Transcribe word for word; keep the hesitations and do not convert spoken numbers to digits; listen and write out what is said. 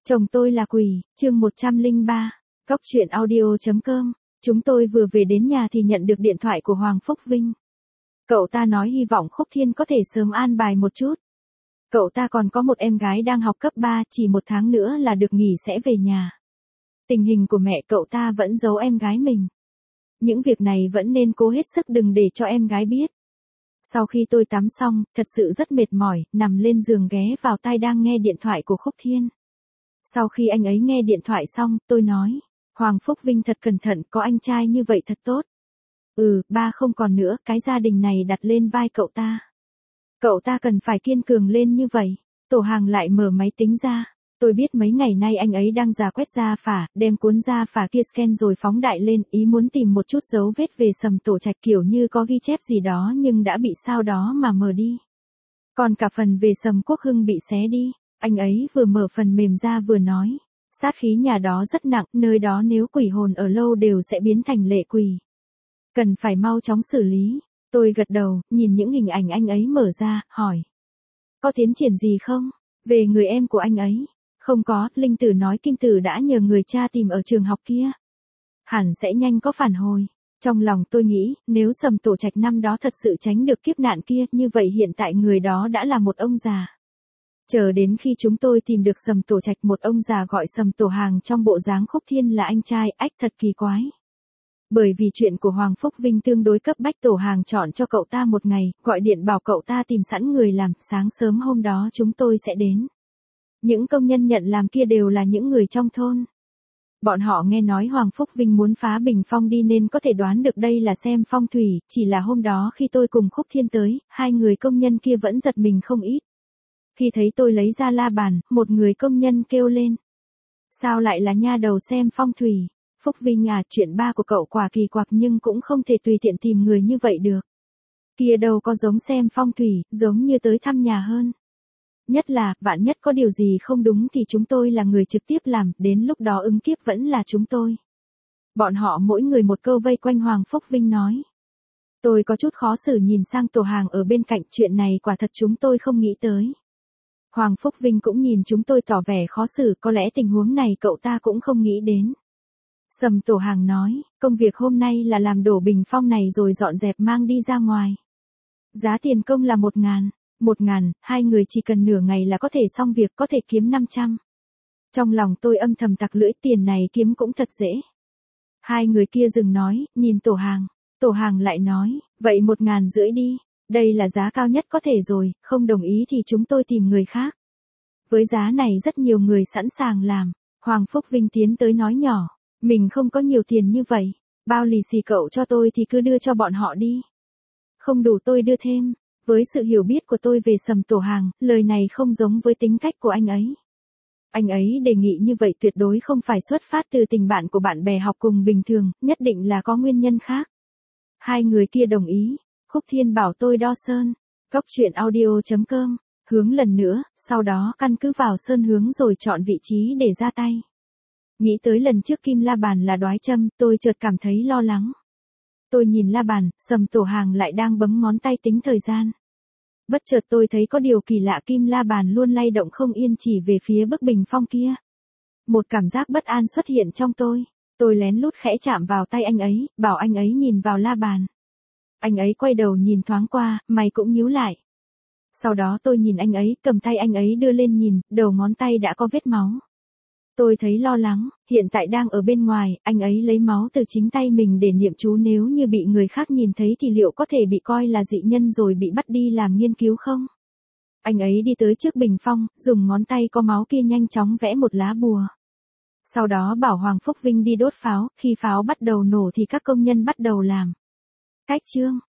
Chồng tôi là quỷ, chương một trăm lẻ ba, Cóc truyện audio chấm com. Chúng tôi vừa về đến nhà thì nhận được điện thoại của Hoàng Phúc Vinh. Cậu ta nói hy vọng Khúc Thiên có thể sớm an bài một chút. Cậu ta còn có một em gái đang học cấp ba, chỉ một tháng nữa là được nghỉ sẽ về nhà. Tình hình của mẹ cậu ta vẫn giấu em gái mình. Những việc này vẫn nên cố hết sức đừng để cho em gái biết. Sau khi tôi tắm xong, thật sự rất mệt mỏi, nằm lên giường ghé vào tai đang nghe điện thoại của Khúc Thiên. Sau khi anh ấy nghe điện thoại xong, tôi nói, Hoàng Phúc Vinh thật cẩn thận, có anh trai như vậy thật tốt. Ừ, ba không còn nữa, cái gia đình này đặt lên vai cậu ta. Cậu ta cần phải kiên cường lên như vậy. Tổ Hàng lại mở máy tính ra. Tôi biết mấy ngày nay anh ấy đang rà quét gia phả, đem cuốn gia phả kia scan rồi phóng đại lên, ý muốn tìm một chút dấu vết về Sầm Tổ Trạch kiểu như có ghi chép gì đó nhưng đã bị sao đó mà mờ đi. Còn cả phần về Sầm Quốc Hưng bị xé đi. Anh ấy vừa mở phần mềm ra vừa nói, sát khí nhà đó rất nặng, nơi đó nếu quỷ hồn ở lâu đều sẽ biến thành lệ quỷ. Cần phải mau chóng xử lý. Tôi gật đầu, nhìn những hình ảnh anh ấy mở ra, hỏi. Có tiến triển gì không? Về người em của anh ấy. Không có, Linh Tử nói Kim Tử đã nhờ người cha tìm ở trường học kia. Hẳn sẽ nhanh có phản hồi. Trong lòng tôi nghĩ, nếu Sầm Tổ Trạch năm đó thật sự tránh được kiếp nạn kia, như vậy hiện tại người đó đã là một ông già. Chờ đến khi chúng tôi tìm được Sầm Tổ Trạch, một ông già gọi Sầm Tổ Hàng trong bộ dáng Khúc Thiên là anh trai, ách thật kỳ quái. Bởi vì chuyện của Hoàng Phúc Vinh tương đối cấp bách, Tổ Hàng chọn cho cậu ta một ngày, gọi điện bảo cậu ta tìm sẵn người làm, sáng sớm hôm đó chúng tôi sẽ đến. Những công nhân nhận làm kia đều là những người trong thôn. Bọn họ nghe nói Hoàng Phúc Vinh muốn phá bình phong đi nên có thể đoán được đây là xem phong thủy, chỉ là hôm đó khi tôi cùng Khúc Thiên tới, hai người công nhân kia vẫn giật mình không ít. Khi thấy tôi lấy ra la bàn, một người công nhân kêu lên. Sao lại là nha đầu xem phong thủy? Phúc Vinh à, chuyện ba của cậu quả kỳ quặc nhưng cũng không thể tùy tiện tìm người như vậy được. Kia đâu có giống xem phong thủy, giống như tới thăm nhà hơn. Nhất là, vạn nhất có điều gì không đúng thì chúng tôi là người trực tiếp làm, đến lúc đó ứng kiếp vẫn là chúng tôi. Bọn họ mỗi người một câu vây quanh Hoàng Phúc Vinh nói. Tôi có chút khó xử nhìn sang Tổ Hàng ở bên cạnh, chuyện này quả thật chúng tôi không nghĩ tới. Hoàng Phúc Vinh cũng nhìn chúng tôi tỏ vẻ khó xử, có lẽ tình huống này cậu ta cũng không nghĩ đến. Sầm Tổ Hàng nói, công việc hôm nay là làm đổ bình phong này rồi dọn dẹp mang đi ra ngoài. Giá tiền công là một ngàn, một ngàn, hai người chỉ cần nửa ngày là có thể xong việc, có thể kiếm năm trăm. Trong lòng tôi âm thầm tặc lưỡi, tiền này kiếm cũng thật dễ. Hai người kia dừng nói, nhìn Tổ Hàng. Tổ Hàng lại nói, vậy một ngàn rưỡi đi. Đây là giá cao nhất có thể rồi, không đồng ý thì chúng tôi tìm người khác. Với giá này rất nhiều người sẵn sàng làm. Hoàng Phúc Vinh tiến tới nói nhỏ, mình không có nhiều tiền như vậy, bao lì xì cậu cho tôi thì cứ đưa cho bọn họ đi. Không đủ tôi đưa thêm. Với sự hiểu biết của tôi về Sầm Tổ Hàng, lời này không giống với tính cách của anh ấy. Anh ấy đề nghị như vậy tuyệt đối không phải xuất phát từ tình bạn của bạn bè học cùng bình thường, nhất định là có nguyên nhân khác. Hai người kia đồng ý. Khúc Thiên bảo tôi đo sơn. Cóc truyện audio chấm com. Hướng lần nữa, sau đó căn cứ vào sơn hướng rồi chọn vị trí để ra tay. Nghĩ tới lần trước kim la bàn là đoái châm, tôi chợt cảm thấy lo lắng. Tôi nhìn la bàn, Sầm Tổ Hàng lại đang bấm ngón tay tính thời gian. Bất chợt tôi thấy có điều kỳ lạ, kim la bàn luôn lay động không yên chỉ về phía bức bình phong kia. Một cảm giác bất an xuất hiện trong tôi. Tôi lén lút khẽ chạm vào tay anh ấy, bảo anh ấy nhìn vào la bàn. Anh ấy quay đầu nhìn thoáng qua, mày cũng nhíu lại. Sau đó tôi nhìn anh ấy, cầm tay anh ấy đưa lên nhìn, đầu ngón tay đã có vết máu. Tôi thấy lo lắng, hiện tại đang ở bên ngoài, anh ấy lấy máu từ chính tay mình để niệm chú, nếu như bị người khác nhìn thấy thì liệu có thể bị coi là dị nhân rồi bị bắt đi làm nghiên cứu không? Anh ấy đi tới trước bình phong, dùng ngón tay có máu kia nhanh chóng vẽ một lá bùa. Sau đó bảo Hoàng Phúc Vinh đi đốt pháo, khi pháo bắt đầu nổ thì các công nhân bắt đầu làm. Cách chương